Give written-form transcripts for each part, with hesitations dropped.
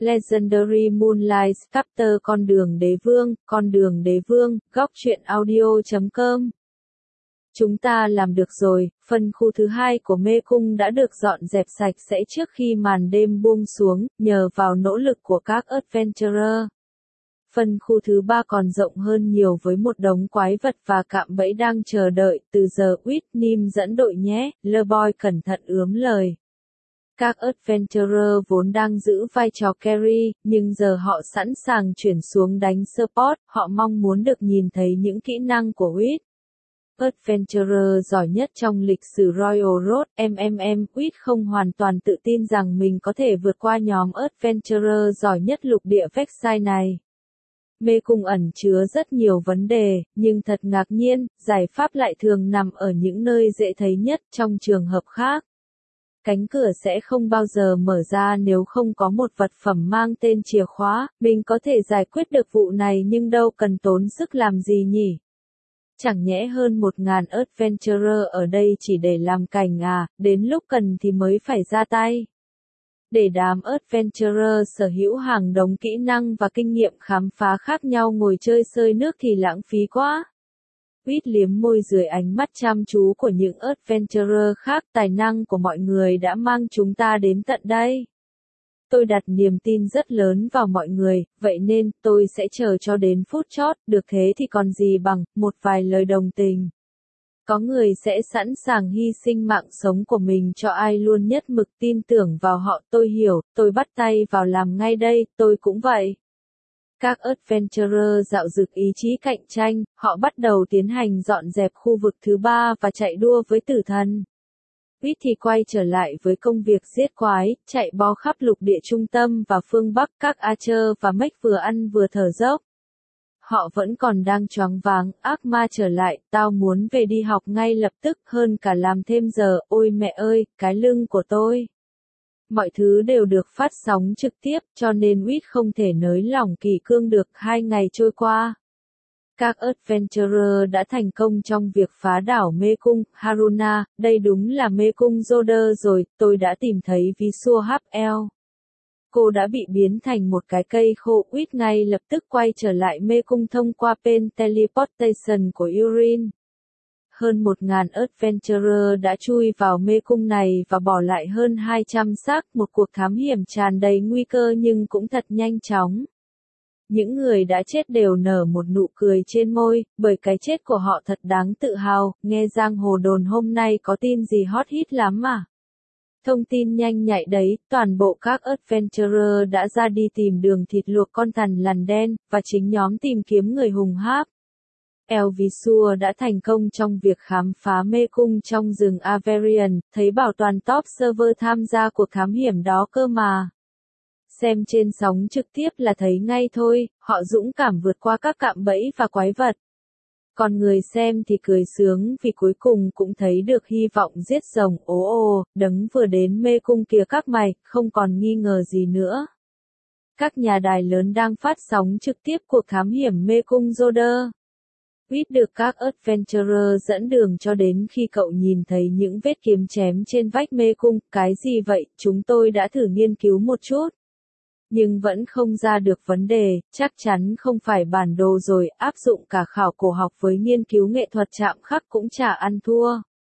Legendary Moonlight Chapter Con đường đế vương, góc truyện audio.com. Chúng ta làm được rồi, phân khu thứ 2 của mê cung đã được dọn dẹp sạch sẽ trước khi màn đêm buông xuống, nhờ vào nỗ lực của các adventurer. Phân khu thứ 3 còn rộng hơn nhiều với một đống quái vật và cạm bẫy đang chờ đợi, từ giờ Whitnim dẫn đội nhé, LeBoy cẩn thận ướm lời. Các adventurer vốn đang giữ vai trò carry, nhưng giờ họ sẵn sàng chuyển xuống đánh support, họ mong muốn được nhìn thấy những kỹ năng của Whit. Adventurer giỏi nhất trong lịch sử Royal Road, Whit không hoàn toàn tự tin rằng mình có thể vượt qua nhóm adventurer giỏi nhất lục địa Vexai này. Mê cung ẩn chứa rất nhiều vấn đề, nhưng thật ngạc nhiên, giải pháp lại thường nằm ở những nơi dễ thấy nhất trong trường hợp khác. Cánh cửa sẽ không bao giờ mở ra nếu không có một vật phẩm mang tên chìa khóa, mình có thể giải quyết được vụ này nhưng đâu cần tốn sức làm gì nhỉ? Chẳng nhẽ hơn 1.000 adventurer ở đây chỉ để làm cảnh à, đến lúc cần thì mới phải ra tay. Để đám adventurer sở hữu hàng đống kỹ năng và kinh nghiệm khám phá khác nhau ngồi chơi sơi nước thì lãng phí quá. Whit liếm môi dưới ánh mắt chăm chú của những adventurer khác, tài năng của mọi người đã mang chúng ta đến tận đây. Tôi đặt niềm tin rất lớn vào mọi người, vậy nên tôi sẽ chờ cho đến phút chót, được thế thì còn gì bằng một vài lời đồng tình. Có người sẽ sẵn sàng hy sinh mạng sống của mình cho ai luôn nhất mực tin tưởng vào họ, tôi hiểu, tôi bắt tay vào làm ngay đây, tôi cũng vậy. Các adventurer dạo dực ý chí cạnh tranh, họ bắt đầu tiến hành dọn dẹp khu vực thứ 3 và chạy đua với tử thần. Whit thì quay trở lại với công việc giết quái, chạy bò khắp lục địa trung tâm và phương Bắc, các Archer và Mech vừa ăn vừa thở dốc. Họ vẫn còn đang choáng váng, ác ma trở lại, tao muốn về đi học ngay lập tức, hơn cả làm thêm giờ, ôi mẹ ơi, cái lưng của tôi. Mọi thứ đều được phát sóng trực tiếp, cho nên Whit không thể nới lỏng kỷ cương được. 2 ngày trôi qua. Các adventurer đã thành công trong việc phá đảo mê cung, Haruna, đây đúng là mê cung Zoder rồi, tôi đã tìm thấy Visua HL. Cô đã bị biến thành một cái cây khô, Whit ngay lập tức quay trở lại mê cung thông qua pen teleportation của Urin. Hơn 1.000 adventurer đã chui vào mê cung này và bỏ lại hơn 200 xác, một cuộc thám hiểm tràn đầy nguy cơ nhưng cũng thật nhanh chóng. Những người đã chết đều nở một nụ cười trên môi, bởi cái chết của họ thật đáng tự hào, nghe giang hồ đồn hôm nay có tin gì hot hit lắm à. Thông tin nhanh nhạy đấy, toàn bộ các adventurer đã ra đi tìm đường thịt luộc con thằn lằn đen, và chính nhóm tìm kiếm người hùng háp. Elvisua đã thành công trong việc khám phá mê cung trong rừng Averion, thấy bảo toàn top server tham gia cuộc thám hiểm đó cơ mà. Xem trên sóng trực tiếp là thấy ngay thôi, họ dũng cảm vượt qua các cạm bẫy và quái vật. Còn người xem thì cười sướng vì cuối cùng cũng thấy được hy vọng giết rồng, ồ, đấng vừa đến mê cung kìa các mày, không còn nghi ngờ gì nữa. Các nhà đài lớn đang phát sóng trực tiếp cuộc thám hiểm mê cung Zoder. Whit được các adventurer dẫn đường cho đến khi cậu nhìn thấy những vết kiếm chém trên vách mê cung, cái gì vậy, chúng tôi đã thử nghiên cứu một chút. Nhưng vẫn không ra được vấn đề, chắc chắn không phải bản đồ rồi, áp dụng cả khảo cổ học với nghiên cứu nghệ thuật chạm khắc cũng chả ăn thua.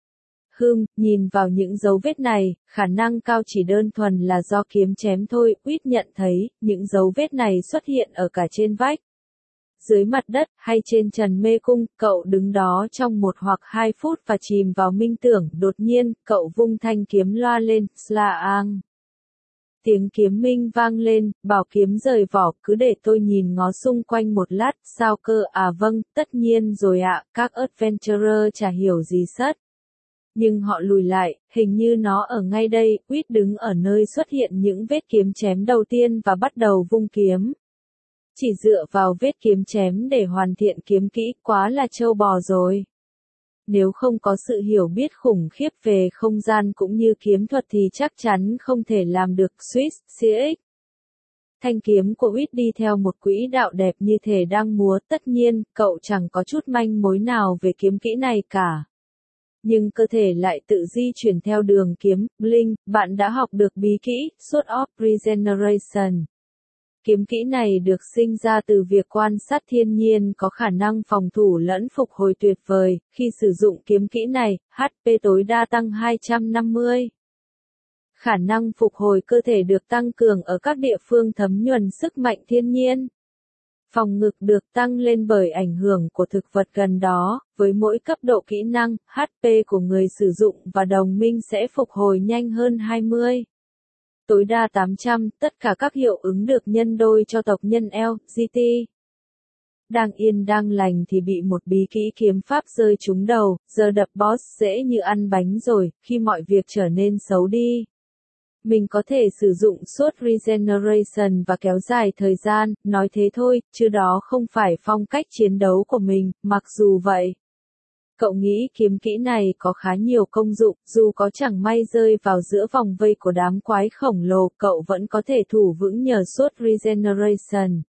Nhìn vào những dấu vết này, khả năng cao chỉ đơn thuần là do kiếm chém thôi, Whit nhận thấy, những dấu vết này xuất hiện ở cả trên vách. Dưới mặt đất, hay trên trần mê cung, cậu đứng đó trong 1 hoặc 2 phút và chìm vào minh tưởng, đột nhiên, cậu vung thanh kiếm loa lên, slaang. Tiếng kiếm minh vang lên, bảo kiếm rời vỏ, cứ để tôi nhìn ngó xung quanh một lát, sao cơ, à vâng, tất nhiên rồi ạ, các adventurer chả hiểu gì sất. Nhưng họ lùi lại, hình như nó ở ngay đây, Whit đứng ở nơi xuất hiện những vết kiếm chém đầu tiên và bắt đầu vung kiếm. Chỉ dựa vào vết kiếm chém để hoàn thiện kiếm kỹ, quá là trâu bò rồi. Nếu không có sự hiểu biết khủng khiếp về không gian cũng như kiếm thuật thì chắc chắn không thể làm được Swiss CX. Thanh kiếm của Whit đi theo một quỹ đạo đẹp như thể đang múa, tất nhiên, cậu chẳng có chút manh mối nào về kiếm kỹ này cả. Nhưng cơ thể lại tự di chuyển theo đường kiếm, Blink, bạn đã học được bí kỹ, Sword of Regeneration. Kiếm kỹ này được sinh ra từ việc quan sát thiên nhiên có khả năng phòng thủ lẫn phục hồi tuyệt vời, khi sử dụng kiếm kỹ này, HP tối đa tăng 250. Khả năng phục hồi cơ thể được tăng cường ở các địa phương thấm nhuần sức mạnh thiên nhiên. Phòng ngự được tăng lên bởi ảnh hưởng của thực vật gần đó, với mỗi cấp độ kỹ năng, HP của người sử dụng và đồng minh sẽ phục hồi nhanh hơn 20. Tối đa 800, tất cả các hiệu ứng được nhân đôi cho tộc nhân LGT. Đang yên đang lành thì bị một bí kỹ kiếm pháp rơi trúng đầu, giờ đập boss dễ như ăn bánh rồi, khi mọi việc trở nên xấu đi. Mình có thể sử dụng suốt Regeneration và kéo dài thời gian, nói thế thôi, chứ đó không phải phong cách chiến đấu của mình, mặc dù vậy. Cậu nghĩ kiếm kỹ này có khá nhiều công dụng, dù có chẳng may rơi vào giữa vòng vây của đám quái khổng lồ, cậu vẫn có thể thủ vững nhờ suốt Regeneration.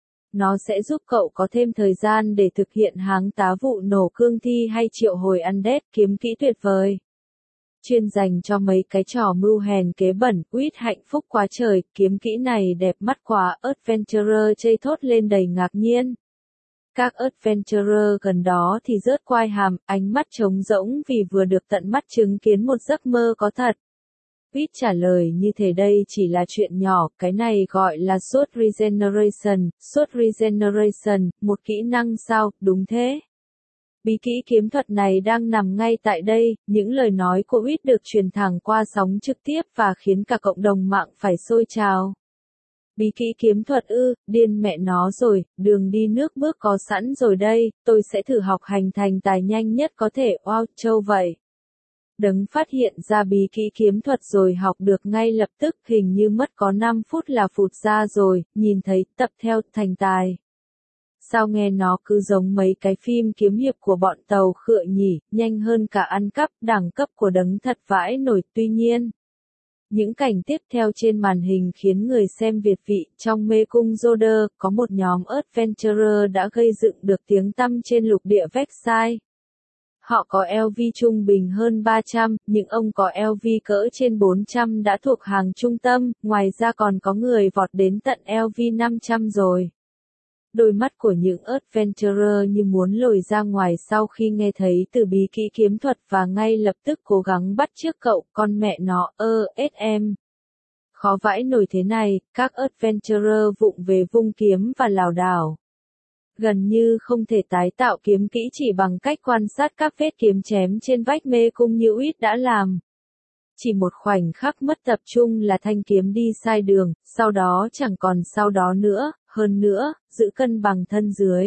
Nó sẽ giúp cậu có thêm thời gian để thực hiện háng tá vụ nổ cương thi hay triệu hồi undead, kiếm kỹ tuyệt vời. Chuyên dành cho mấy cái trò mưu hèn kế bẩn, quýt hạnh phúc quá trời, kiếm kỹ này đẹp mắt quá, Adventurer chây thốt lên đầy ngạc nhiên. Các Adventurer gần đó thì rớt quai hàm, ánh mắt trống rỗng vì vừa được tận mắt chứng kiến một giấc mơ có thật. Quýt trả lời như thế đây chỉ là chuyện nhỏ, cái này gọi là suốt Regeneration, suốt Regeneration, một kỹ năng sao, đúng thế. Bí kỹ kiếm thuật này đang nằm ngay tại đây, những lời nói của Quýt được truyền thẳng qua sóng trực tiếp và khiến cả cộng đồng mạng phải sôi trào. Bí kỹ kiếm thuật ư, điên mẹ nó rồi, đường đi nước bước có sẵn rồi đây, tôi sẽ thử học hành thành tài nhanh nhất có thể, wow, trâu vậy. Đấng phát hiện ra bí kỹ kiếm thuật rồi học được ngay lập tức, hình như mất có 5 phút là phụt ra rồi, nhìn thấy, tập theo, thành tài. Sao nghe nó cứ giống mấy cái phim kiếm hiệp của bọn tàu khựa nhỉ, nhanh hơn cả ăn cắp, đẳng cấp của đấng thật vãi nổi, tuy nhiên. Những cảnh tiếp theo trên màn hình khiến người xem việt vị, trong mê cung Joder, có một nhóm Adventurer đã gây dựng được tiếng tăm trên lục địa Vexai. Họ có LV trung bình hơn 300, những ông có LV cỡ trên 400 đã thuộc hàng trung tâm, ngoài ra còn có người vọt đến tận LV 500 rồi. Đôi mắt của những Adventurer như muốn lồi ra ngoài sau khi nghe thấy từ bí kỹ kiếm thuật và ngay lập tức cố gắng bắt chước cậu, con mẹ nó, SM. Khó vãi nổi thế này, các Adventurer vụng về vung kiếm và lảo đảo. Gần như không thể tái tạo kiếm kỹ chỉ bằng cách quan sát các vết kiếm chém trên vách mê cung như Uýt đã làm. Chỉ một khoảnh khắc mất tập trung là thanh kiếm đi sai đường, sau đó chẳng còn sau đó nữa, hơn nữa, giữ cân bằng thân dưới.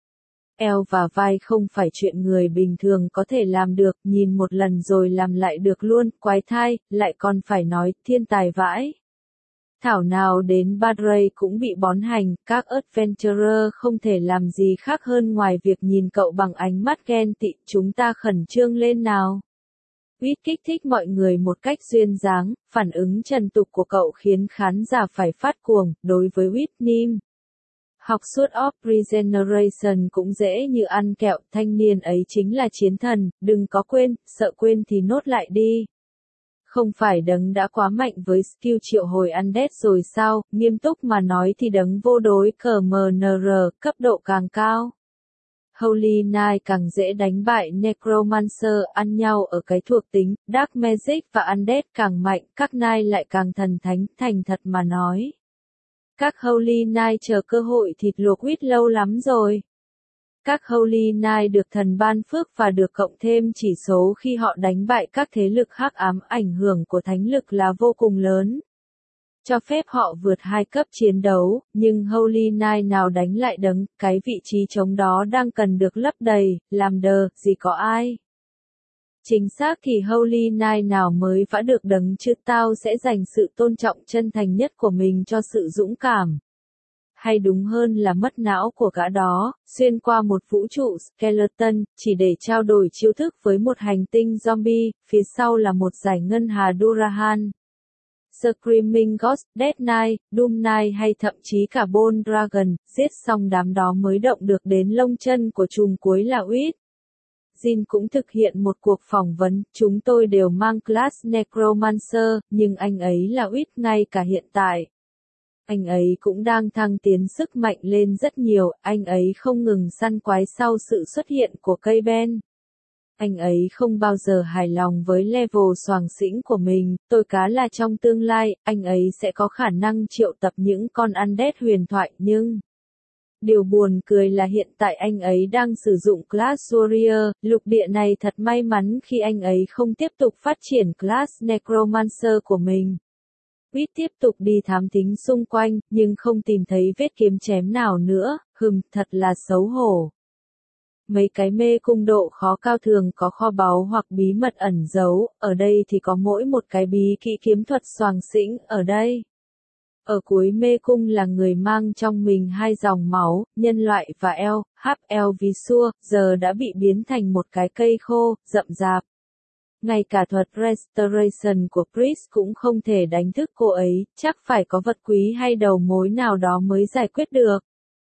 Eo và vai không phải chuyện người bình thường có thể làm được, nhìn một lần rồi làm lại được luôn, quái thai, lại còn phải nói, thiên tài vãi. Thảo nào đến Badray cũng bị bón hành, các Adventurer không thể làm gì khác hơn ngoài việc nhìn cậu bằng ánh mắt ghen tị, chúng ta khẩn trương lên nào. Quýt kích thích mọi người một cách duyên dáng, phản ứng trần tục của cậu khiến khán giả phải phát cuồng, đối với Whitney. Học suốt of Regeneration cũng dễ như ăn kẹo, thanh niên ấy chính là chiến thần, đừng có quên, sợ quên thì nốt lại đi. Không phải đấng đã quá mạnh với skill triệu hồi undead rồi sao, nghiêm túc mà nói thì đấng vô đối CMNR, cấp độ càng cao. Holy Knight càng dễ đánh bại Necromancer, ăn nhau ở cái thuộc tính, Dark Magic và Undead càng mạnh, các Knight lại càng thần thánh, thành thật mà nói. Các Holy Knight chờ cơ hội thịt luộc Quýt lâu lắm rồi. Các Holy Knight được thần ban phước và được cộng thêm chỉ số khi họ đánh bại các thế lực hắc ám, ảnh hưởng của thánh lực là vô cùng lớn. Cho phép họ vượt 2 cấp chiến đấu, nhưng Holy Knight nào đánh lại đấng, cái vị trí trống đó đang cần được lấp đầy, làm đờ, gì có ai. Chính xác thì Holy Knight nào mới vã được đấng chứ tao sẽ dành sự tôn trọng chân thành nhất của mình cho sự dũng cảm. Hay đúng hơn là mất não của gã đó, xuyên qua một vũ trụ skeleton, chỉ để trao đổi chiêu thức với một hành tinh zombie, phía sau là một giải ngân hà Durahan. Screaming Ghost, Death Knight, Doom Knight hay thậm chí cả Bone Dragon, giết xong đám đó mới động được đến lông chân của trùm cuối là Uýt. Jin cũng thực hiện một cuộc phỏng vấn, chúng tôi đều mang class Necromancer, nhưng anh ấy là Uýt ngay cả hiện tại. Anh ấy cũng đang thăng tiến sức mạnh lên rất nhiều, anh ấy không ngừng săn quái sau sự xuất hiện của cây Ben. Anh ấy không bao giờ hài lòng với level xoàng xĩnh của mình, tôi cá là trong tương lai, anh ấy sẽ có khả năng triệu tập những con undead huyền thoại nhưng... Điều buồn cười là hiện tại anh ấy đang sử dụng Class Warrior, lục địa này thật may mắn khi anh ấy không tiếp tục phát triển Class Necromancer của mình. Quýt tiếp tục đi thám thính xung quanh, nhưng không tìm thấy vết kiếm chém nào nữa, thật là xấu hổ. Mấy cái mê cung độ khó cao thường có kho báu hoặc bí mật ẩn giấu, ở đây thì có mỗi một cái bí kỹ kiếm thuật xoàng xĩnh, ở đây. Ở cuối mê cung là người mang trong mình hai dòng máu, nhân loại và Visua, giờ đã bị biến thành một cái cây khô, rậm rạp. Ngay cả thuật Restoration của Priest cũng không thể đánh thức cô ấy, chắc phải có vật quý hay đầu mối nào đó mới giải quyết được.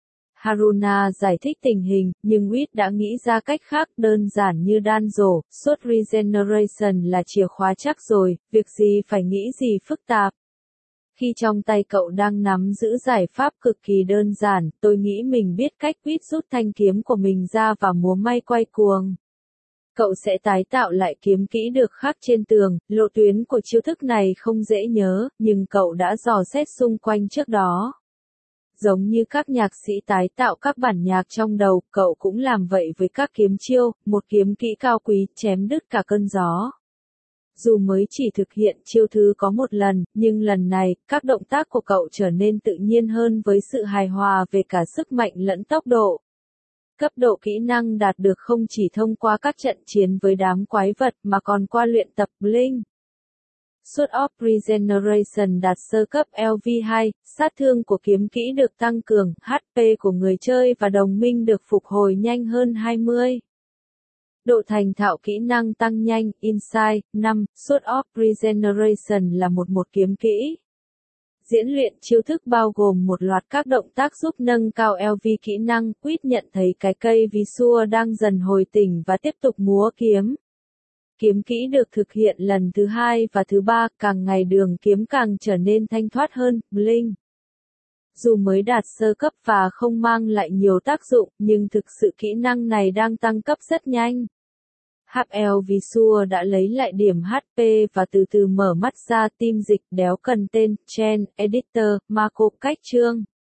Haruna giải thích tình hình, nhưng Whit đã nghĩ ra cách khác đơn giản như đan rổ, suốt Regeneration là chìa khóa chắc rồi, việc gì phải nghĩ gì phức tạp. Khi trong tay cậu đang nắm giữ giải pháp cực kỳ đơn giản, tôi nghĩ mình biết cách Whit rút thanh kiếm của mình ra và múa may quay cuồng. Cậu sẽ tái tạo lại kiếm kỹ được khắc trên tường, lộ tuyến của chiêu thức này không dễ nhớ, nhưng cậu đã dò xét xung quanh trước đó. Giống như các nhạc sĩ tái tạo các bản nhạc trong đầu, cậu cũng làm vậy với các kiếm chiêu, một kiếm kỹ cao quý, chém đứt cả cơn gió. Dù mới chỉ thực hiện chiêu thứ có một lần, nhưng lần này, các động tác của cậu trở nên tự nhiên hơn với sự hài hòa về cả sức mạnh lẫn tốc độ. Cấp độ kỹ năng đạt được không chỉ thông qua các trận chiến với đám quái vật mà còn qua luyện tập Blink. Sword of Regeneration đạt sơ cấp LV2, sát thương của kiếm kỹ được tăng cường, HP của người chơi và đồng minh được phục hồi nhanh hơn 20. Độ thành thạo kỹ năng tăng nhanh, Insight, 5, Sword of Regeneration là một kiếm kỹ. Diễn luyện chiêu thức bao gồm một loạt các động tác giúp nâng cao LV kỹ năng, Quýt nhận thấy cái cây Visua đang dần hồi tỉnh và tiếp tục múa kiếm. Kiếm kỹ được thực hiện lần thứ 2 và thứ 3, càng ngày đường kiếm càng trở nên thanh thoát hơn, Blink. Dù mới đạt sơ cấp và không mang lại nhiều tác dụng, nhưng thực sự kỹ năng này đang tăng cấp rất nhanh. Visua đã lấy lại điểm HP và từ từ mở mắt ra, tim dịch đéo cần tên, Chen, Editor, Marco cách chương.